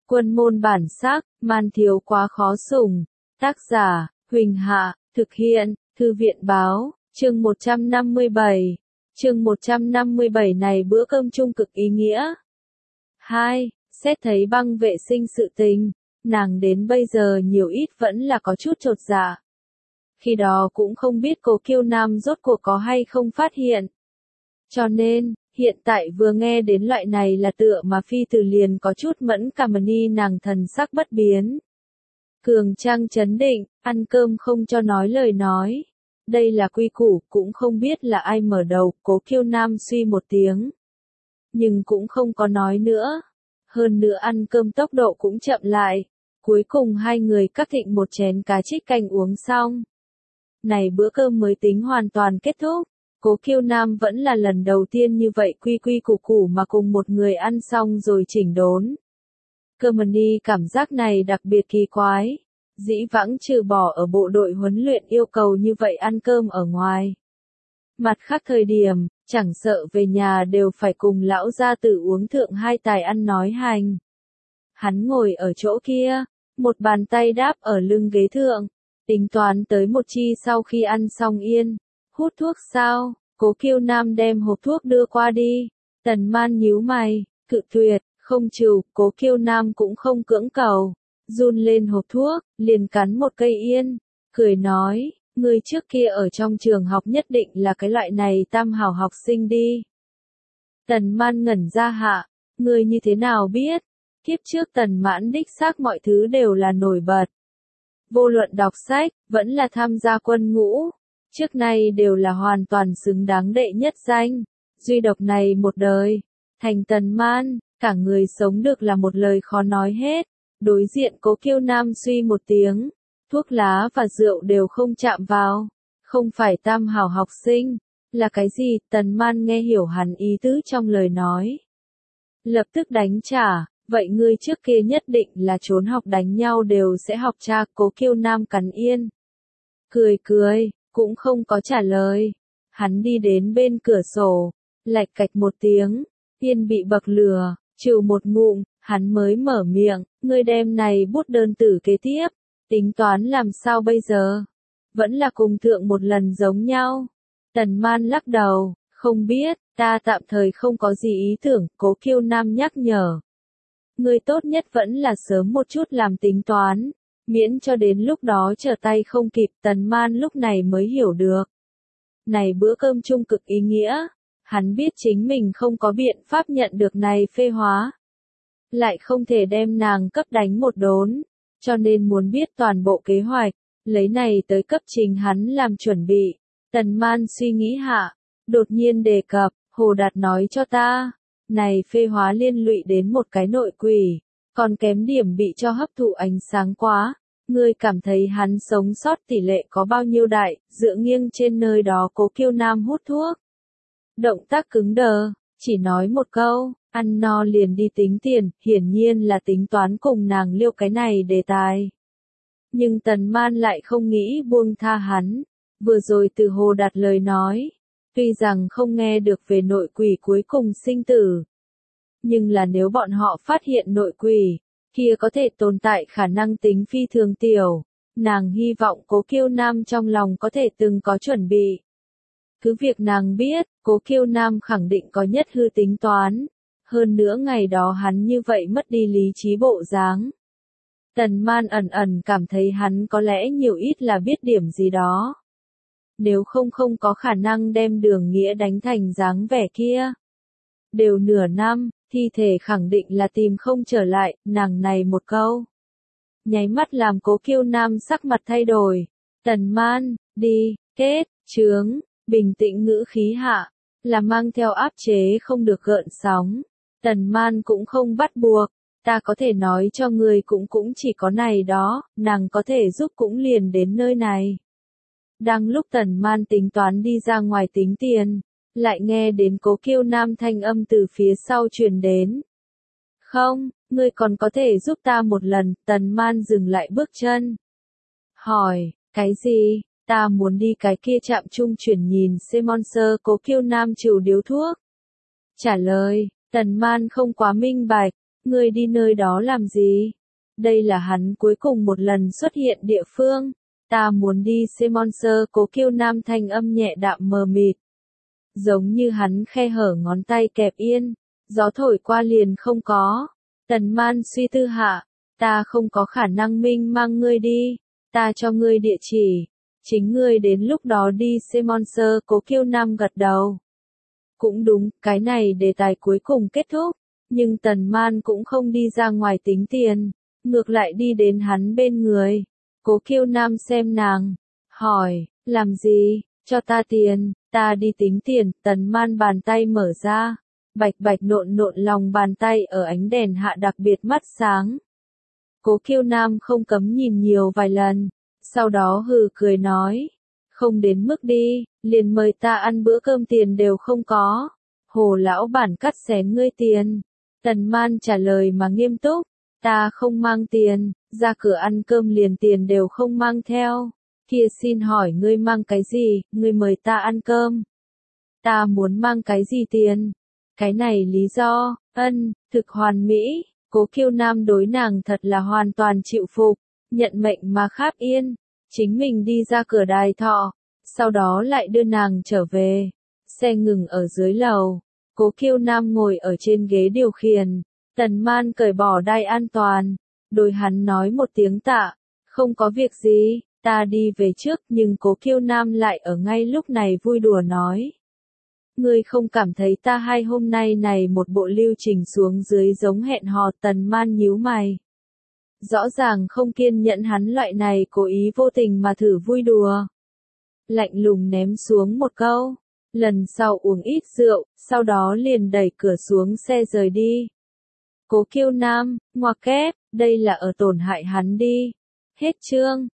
Quân môn bản sắc, man thiếu quá khó sủng. Tác giả, Huỳnh Hạ, thực hiện, Thư viện báo, chương 157. Chương 157 này bữa cơm chung cực ý nghĩa. 2. Xét thấy băng vệ sinh sự tình, nàng đến bây giờ nhiều ít vẫn là có chút chột dạ. Khi đó cũng không biết Cố Kiêu Nam rốt cuộc có hay không phát hiện. Cho nên, hiện tại vừa nghe đến loại này là tựa mà phi tử liền có chút mẫn cảm ni nàng thần sắc bất biến. Cường trang chấn định, ăn cơm không cho nói lời nói. Đây là quy củ, cũng không biết là ai mở đầu, Cố Kiêu Nam suy một tiếng. Nhưng cũng không có nói nữa. Hơn nữa ăn cơm tốc độ cũng chậm lại. Cuối cùng hai người cắt thịnh một chén cá trích canh uống xong. Này bữa cơm mới tính hoàn toàn kết thúc. Cố Kiêu Nam vẫn là lần đầu tiên như vậy quy quy củ củ mà cùng một người ăn xong rồi chỉnh đốn. Kermani cảm giác này đặc biệt kỳ quái. Dĩ vãng trừ bỏ ở bộ đội huấn luyện yêu cầu như vậy ăn cơm ở ngoài. Mặt khác thời điểm, chẳng sợ về nhà đều phải cùng lão gia tử uống thượng hai tài ăn nói hành. Hắn ngồi ở chỗ kia, một bàn tay đáp ở lưng ghế thượng, tính toán tới một chi sau khi ăn xong yên. Hút thuốc sao? Cố Kiêu Nam đem hộp thuốc đưa qua đi. Tần Man nhíu mày, cự tuyệt, không chịu, Cố Kiêu Nam cũng không cưỡng cầu. Run lên hộp thuốc, liền cắn một cây yên, cười nói, người trước kia ở trong trường học nhất định là cái loại này tam hảo học sinh đi. Tần Man ngẩn ra hạ, người như thế nào biết? Kiếp trước Tần Mãn đích xác mọi thứ đều là nổi bật. Vô luận đọc sách, vẫn là tham gia quân ngũ. Trước nay đều là hoàn toàn xứng đáng đệ nhất danh, duy độc này một đời, thành Tần Man, cả người sống được là một lời khó nói hết. Đối diện Cố Kiêu Nam suy một tiếng, thuốc lá và rượu đều không chạm vào, không phải tam hảo học sinh, là cái gì? Tần Man nghe hiểu hắn ý tứ trong lời nói. Lập tức đánh trả, vậy ngươi trước kia nhất định là trốn học đánh nhau đều sẽ học cha. Cố Kiêu Nam cắn yên. Cười, cũng không có trả lời. Hắn đi đến bên cửa sổ, lạch cạch một tiếng, yên bị bậc lửa, chịu một ngụm, hắn mới mở miệng, ngươi đem này bút đơn tử kế tiếp, tính toán làm sao bây giờ? Vẫn là cùng thượng một lần giống nhau. Tần Man lắc đầu, không biết, ta tạm thời không có gì ý tưởng. Cố Kiêu Nam nhắc nhở. Ngươi tốt nhất vẫn là sớm một chút làm tính toán. Miễn cho đến lúc đó trở tay không kịp. Tần Man lúc này mới hiểu được. Này bữa cơm chung cực ý nghĩa. Hắn biết chính mình không có biện pháp nhận được này phê hóa. Lại không thể đem nàng cấp đánh một đốn. Cho nên muốn biết toàn bộ kế hoạch. Lấy này tới cấp trình hắn làm chuẩn bị. Tần Man suy nghĩ hạ. Đột nhiên đề cập. Hồ Đạt nói cho ta. Này phê hóa liên lụy đến một cái nội quỷ. Còn kém điểm bị cho hấp thụ ánh sáng quá. Ngươi cảm thấy hắn sống sót tỷ lệ có bao nhiêu đại, dựa nghiêng trên nơi đó. Cố Kiêu Nam hút thuốc. Động tác cứng đờ, chỉ nói một câu, ăn no liền đi tính tiền, hiển nhiên là tính toán cùng nàng liêu cái này đề tài. Nhưng Tần Man lại không nghĩ buông tha hắn. Vừa rồi từ Hồ Đạt lời nói, tuy rằng không nghe được về nội quỷ cuối cùng sinh tử. Nhưng là nếu bọn họ phát hiện nội quỷ, kia có thể tồn tại khả năng tính phi thường tiểu. Nàng hy vọng Cố Kiêu Nam trong lòng có thể từng có chuẩn bị. Cứ việc nàng biết, Cố Kiêu Nam khẳng định có nhất hư tính toán. Hơn nữa ngày đó hắn như vậy mất đi lý trí bộ dáng. Tần Man ẩn cảm thấy hắn có lẽ nhiều ít là biết điểm gì đó. Nếu không có khả năng đem Đường Nghĩa đánh thành dáng vẻ kia. Đều nửa năm, thi thể khẳng định là tìm không trở lại. Nàng này một câu nháy mắt làm Cố Kiêu Nam sắc mặt thay đổi. Tần Man, đi, kết, chướng. Bình tĩnh ngữ khí hạ, là mang theo áp chế không được gợn sóng. Tần Man cũng không bắt buộc, ta có thể nói cho người cũng chỉ có này đó, nàng có thể giúp cũng liền đến nơi này. Đang lúc Tần Man tính toán đi ra ngoài tính tiền, lại nghe đến Cố Kiêu Nam thanh âm từ phía sau truyền đến. Không, ngươi còn có thể giúp ta một lần. Tần Man dừng lại bước chân. Hỏi, cái gì? Ta muốn đi cái kia trạm trung chuyển nhìn Semonser. Cố Kiêu Nam chịu điếu thuốc. Trả lời, Tần Man không quá minh bạch, Ngươi đi nơi đó làm gì? Đây là hắn cuối cùng một lần xuất hiện địa phương. Ta muốn đi Semonser, Cố Kiêu Nam thanh âm nhẹ đạm mờ mịt. Giống như hắn khe hở ngón tay kẹp yên, gió thổi qua liền không có. Tần Man suy tư hạ, ta không có khả năng minh mang ngươi đi, ta cho ngươi địa chỉ, chính ngươi đến lúc đó đi Semonser. Cố Kiêu Nam gật đầu. Cũng đúng, cái này đề tài cuối cùng kết thúc, nhưng Tần Man cũng không đi ra ngoài tính tiền, ngược lại đi đến hắn bên người. Cố Kiêu Nam xem nàng, hỏi, làm gì, cho ta tiền, ta đi tính tiền. Tần Man bàn tay mở ra, bạch bạch nộn nộn lòng bàn tay ở ánh đèn hạ đặc biệt mắt sáng. Cố Kiêu Nam không cấm nhìn nhiều vài lần, sau đó hừ cười nói, không đến mức đi, liền mời ta ăn bữa cơm tiền đều không có. Hồ lão bản cắt xén ngươi tiền. Tần Man trả lời mà nghiêm túc, ta không mang tiền, ra cửa ăn cơm liền tiền đều không mang theo. Kia xin hỏi ngươi mang cái gì, ngươi mời ta ăn cơm. Ta muốn mang cái gì tiền? Cái này lý do, thực hoàn mỹ. Cố Kiêu Nam đối nàng thật là hoàn toàn chịu phục, nhận mệnh mà kháp yên, chính mình đi ra cửa đài thọ, sau đó lại đưa nàng trở về. Xe ngừng ở dưới lầu, Cố Kiêu Nam ngồi ở trên ghế điều khiển, Tần Man cởi bỏ đai an toàn, đối hắn nói một tiếng tạ, không có việc gì, ta đi về trước. Nhưng Cố Kiêu Nam lại ở ngay lúc này vui đùa nói, ngươi không cảm thấy ta hai hôm nay này một bộ lưu trình xuống dưới giống hẹn hò? Tần Man nhíu mày. Rõ ràng không kiên nhẫn hắn loại này cố ý vô tình mà thử vui đùa. Lạnh lùng ném xuống một câu, lần sau uống ít rượu, sau đó liền đẩy cửa xuống xe rời đi. Cố Kiêu Nam, ngoặc kép, đây là ở tổn hại hắn đi. Hết chương.